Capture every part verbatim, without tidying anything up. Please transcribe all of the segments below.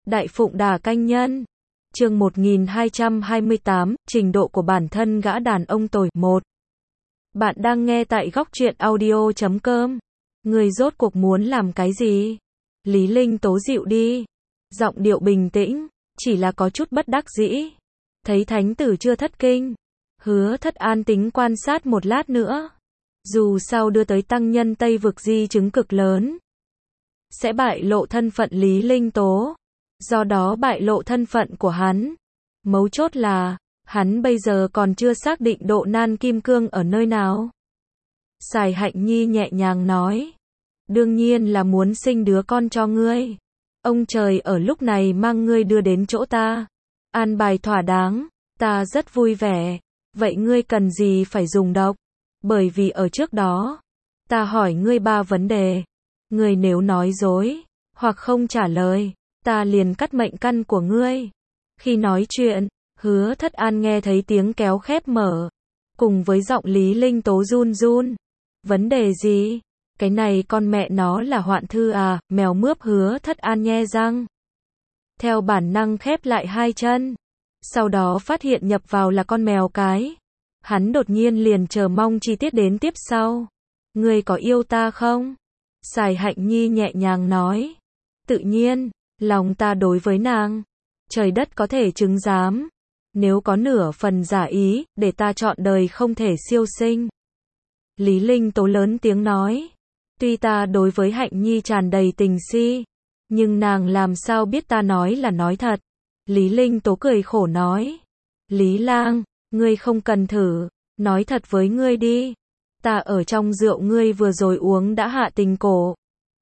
Đại Phụng Đà Canh Nhân. Chương một nghìn hai trăm hai mươi tám, trình độ của bản thân gã đàn ông tồi. một. Bạn đang nghe tại góc truyện audio chấm com. Người rốt cuộc muốn làm cái gì? Lý Linh Tố dịu đi. Giọng điệu bình tĩnh, chỉ là có chút bất đắc dĩ. Thấy thánh tử chưa thất kinh. Hứa Thất An tính quan sát một lát nữa. Dù sao đưa tới tăng nhân Tây vực di chứng cực lớn. Sẽ bại lộ thân phận Lý Linh Tố. Do đó bại lộ thân phận của hắn. Mấu chốt là, hắn bây giờ còn chưa xác định độ nan kim cương ở nơi nào. Sài Hạnh Nhi nhẹ nhàng nói. Đương nhiên là muốn sinh đứa con cho ngươi. Ông trời ở lúc này mang ngươi đưa đến chỗ ta. An bài thỏa đáng, ta rất vui vẻ. Vậy ngươi cần gì phải dùng độc? Bởi vì ở trước đó, ta hỏi ngươi ba vấn đề. Ngươi nếu nói dối, hoặc không trả lời, ta liền cắt mệnh căn của ngươi. Khi nói chuyện, Hứa Thất An nghe thấy tiếng kéo khép mở. Cùng với giọng Lý Linh Tố run run. Vấn đề gì? Cái này con mẹ nó là hoạn thư à? Mèo mướp Hứa Thất An nhe răng. Theo bản năng khép lại hai chân. Sau đó phát hiện nhập vào là con mèo cái. Hắn đột nhiên liền chờ mong chi tiết đến tiếp sau. Ngươi có yêu ta không? Sài Hạnh Nhi nhẹ nhàng nói. Tự nhiên, lòng ta đối với nàng. Trời đất có thể chứng giám. Nếu có nửa phần giả ý, để ta chọn đời không thể siêu sinh. Lý Linh Tố lớn tiếng nói. Tuy ta đối với Hạnh Nhi tràn đầy tình si. Nhưng nàng làm sao biết ta nói là nói thật. Lý Linh Tố cười khổ nói. Lý Lang, ngươi không cần thử. Nói thật với ngươi đi. Ta ở trong rượu ngươi vừa rồi uống đã hạ tình cổ.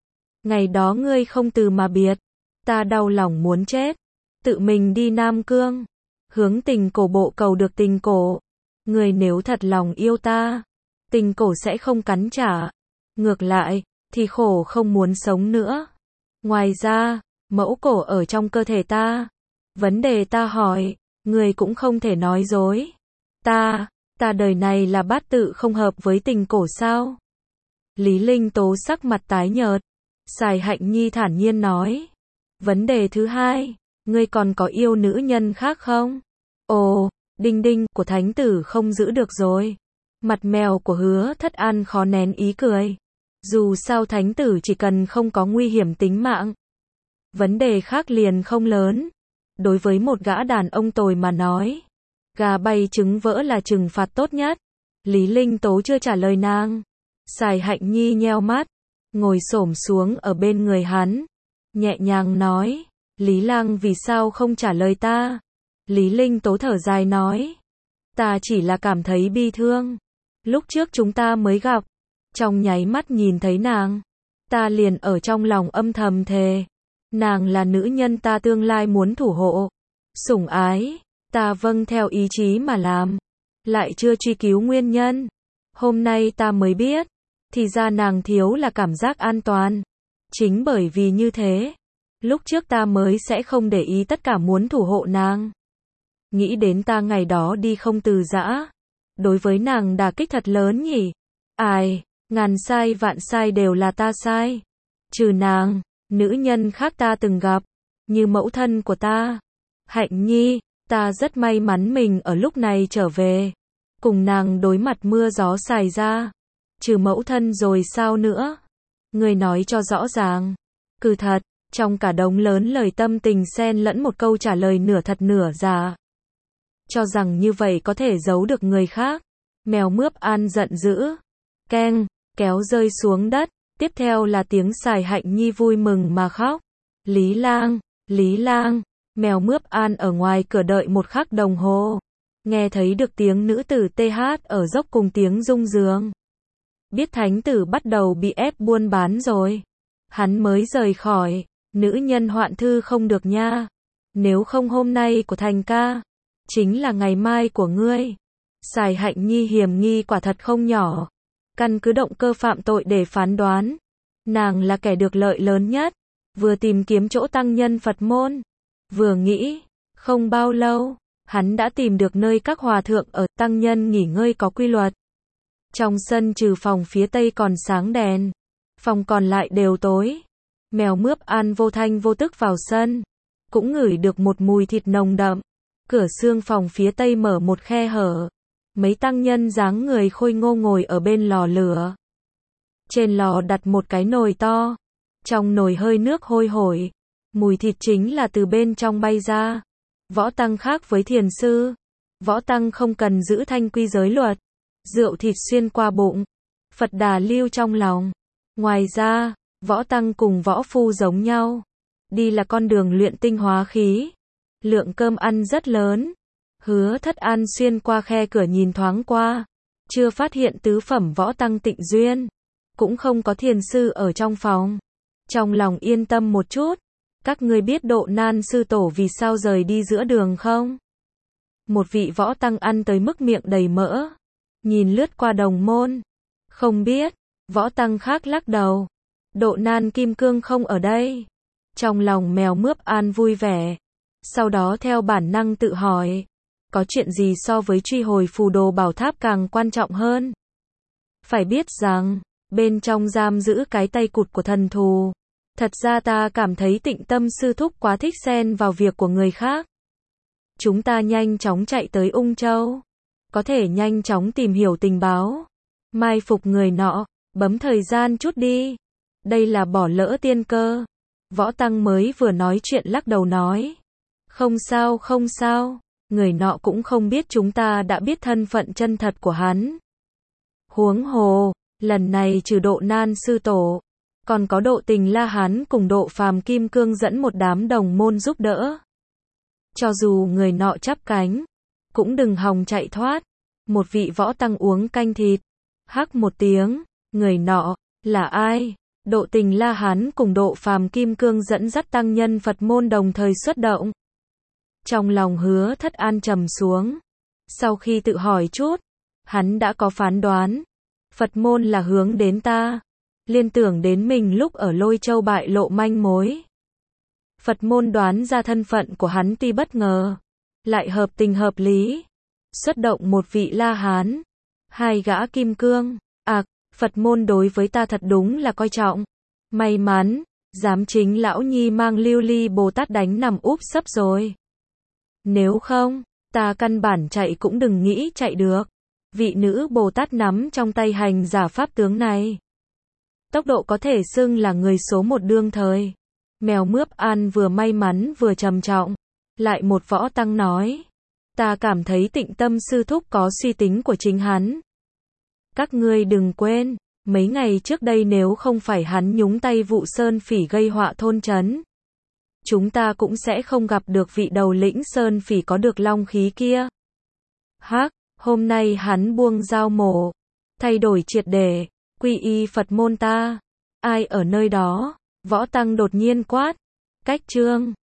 Ngày đó ngươi không từ mà biệt. Ta đau lòng muốn chết. Tự mình đi Nam Cương. Hướng tình cổ bộ cầu được tình cổ. Ngươi nếu thật lòng yêu ta. Tình cổ sẽ không cắn trả. Ngược lại, thì khổ không muốn sống nữa. Ngoài ra, mẫu cổ ở trong cơ thể ta. Vấn đề ta hỏi, ngươi cũng không thể nói dối. Ta, ta đời này là bát tự không hợp với tình cổ sao? Lý Linh Tố sắc mặt tái nhợt. Sài Hạnh Nhi thản nhiên nói. Vấn đề thứ hai, ngươi còn có yêu nữ nhân khác không? Ồ, đinh đinh của thánh tử không giữ được rồi. Mặt mèo của Hứa Thất An khó nén ý cười. Dù sao thánh tử chỉ cần không có nguy hiểm tính mạng. Vấn đề khác liền không lớn. Đối với một gã đàn ông tồi mà nói. Gà bay trứng vỡ là trừng phạt tốt nhất. Lý Linh Tố chưa trả lời nàng. Sài Hạnh Nhi nheo mắt. Ngồi xổm xuống ở bên người hắn. Nhẹ nhàng nói. Lý Lang vì sao không trả lời ta? Lý Linh Tố thở dài nói. Ta chỉ là cảm thấy bi thương. Lúc trước chúng ta mới gặp. Trong nháy mắt nhìn thấy nàng. Ta liền ở trong lòng âm thầm thề. Nàng là nữ nhân ta tương lai muốn thủ hộ. Sủng ái. Ta vâng theo ý chí mà làm. Lại chưa truy cứu nguyên nhân. Hôm nay ta mới biết. Thì ra nàng thiếu là cảm giác an toàn. Chính bởi vì như thế. Lúc trước ta mới sẽ không để ý tất cả muốn thủ hộ nàng. Nghĩ đến ta ngày đó đi không từ giã. Đối với nàng đả kích thật lớn nhỉ. Ai, ngàn sai vạn sai đều là ta sai. Trừ nàng, nữ nhân khác ta từng gặp. Như mẫu thân của ta. Hạnh Nhi, ta rất may mắn mình ở lúc này trở về. Cùng nàng đối mặt mưa gió xảy ra. Trừ mẫu thân rồi sao nữa? Người nói cho rõ ràng. Cứ thật, trong cả đống lớn lời tâm tình xen lẫn một câu trả lời nửa thật nửa giả. Cho rằng như vậy có thể giấu được người khác. Mèo mướp An giận dữ. Keng, kéo rơi xuống đất. Tiếp theo là tiếng Sài Hạnh Nhi vui mừng mà khóc. Lý Lang, Lý Lang. Mèo mướp An ở ngoài cửa đợi một khắc đồng hồ. Nghe thấy được tiếng nữ tử tê hát ở dốc cùng tiếng rung giường. Biết thánh tử bắt đầu bị ép buôn bán rồi. Hắn mới rời khỏi. Nữ nhân hoạn thư không được nha. Nếu không hôm nay của Thành ca. Chính là ngày mai của ngươi. Sài Hạnh Nhi hiểm nghi quả thật không nhỏ. Căn cứ động cơ phạm tội để phán đoán. Nàng là kẻ được lợi lớn nhất. Vừa tìm kiếm chỗ tăng nhân Phật môn. Vừa nghĩ. Không bao lâu. Hắn đã tìm được nơi các hòa thượng ở tăng nhân nghỉ ngơi có quy luật. Trong sân trừ phòng phía tây còn sáng đèn. Phòng còn lại đều tối. Mèo mướp An vô thanh vô tức vào sân. cũng ngửi được một mùi thịt nồng đậm. Cửa xương phòng phía tây mở một khe hở. Mấy tăng nhân dáng người khôi ngô ngồi ở bên lò lửa. Trên lò đặt một cái nồi to. Trong nồi hơi nước hôi hổi. Mùi thịt chính là từ bên trong bay ra. Võ tăng khác với thiền sư. Võ tăng không cần giữ thanh quy giới luật. Rượu thịt xuyên qua bụng. Phật đà lưu trong lòng. Ngoài ra, võ tăng cùng võ phu giống nhau. Đi là con đường luyện tinh hóa khí. Lượng cơm ăn rất lớn. Hứa Thất An xuyên qua khe cửa nhìn thoáng qua. Chưa phát hiện tứ phẩm võ tăng Tịnh Duyên. Cũng không có thiền sư ở trong phòng. Trong lòng yên tâm một chút. Các ngươi biết Độ Nan sư tổ vì sao rời đi giữa đường không? Một vị võ tăng ăn tới mức miệng đầy mỡ. Nhìn lướt qua đồng môn. Không biết. Võ tăng khác lắc đầu. Độ Nan kim cương không ở đây. Trong lòng mèo mướp an vui vẻ. Sau đó theo bản năng tự hỏi. Có chuyện gì so với truy hồi phù đồ bảo tháp càng quan trọng hơn? Phải biết rằng, bên trong giam giữ cái tay cụt của thần thù. Thật ra ta cảm thấy Tịnh Tâm sư thúc quá thích xen vào việc của người khác. Chúng ta nhanh chóng chạy tới Ung Châu. Có thể nhanh chóng tìm hiểu tình báo. Mai phục người nọ, bấm thời gian chút đi. Đây là bỏ lỡ tiên cơ. Võ tăng mới vừa nói chuyện lắc đầu nói. Không sao không sao. Người nọ cũng không biết chúng ta đã biết thân phận chân thật của hắn. Huống hồ, lần này trừ Độ Nan sư tổ. Còn có Độ Tình La Hán cùng Độ Phàm Kim Cương dẫn một đám đồng môn giúp đỡ. Cho dù người nọ chắp cánh, cũng đừng hòng chạy thoát. Một vị võ tăng uống canh thịt. Hắc một tiếng, người nọ, là ai? Độ Tình La Hán cùng Độ Phàm Kim Cương dẫn dắt tăng nhân Phật môn đồng thời xuất động. Trong lòng Hứa Thất An trầm xuống. Sau khi tự hỏi chút, hắn đã có phán đoán. Phật môn là hướng đến ta. Liên tưởng đến mình lúc ở Lôi Châu bại lộ manh mối. Phật môn đoán ra thân phận của hắn tuy bất ngờ, lại hợp tình hợp lý. Xuất động một vị La Hán, hai gã kim cương. À, Phật môn đối với ta thật đúng là coi trọng. May mắn, giám chính lão nhi mang Lưu Ly Bồ Tát đánh nằm úp sấp rồi. Nếu không, ta căn bản chạy cũng đừng nghĩ chạy được. Vị nữ Bồ Tát nắm trong tay hành giả pháp tướng này. Tốc độ có thể xưng là người số một đương thời. Mèo mướp an vừa may mắn vừa trầm trọng. Lại một võ tăng nói. Ta cảm thấy Tịnh Tâm sư thúc có suy tính của chính hắn. Các ngươi đừng quên, mấy ngày trước đây nếu không phải hắn nhúng tay vụ Sơn Phỉ gây họa thôn trấn, chúng ta cũng sẽ không gặp được vị đầu lĩnh Sơn Phỉ có được long khí kia. Hắc, hôm nay hắn buông dao mổ, thay đổi triệt để, quy y Phật môn ta. Ai ở nơi đó? Võ tăng đột nhiên quát. Cách chương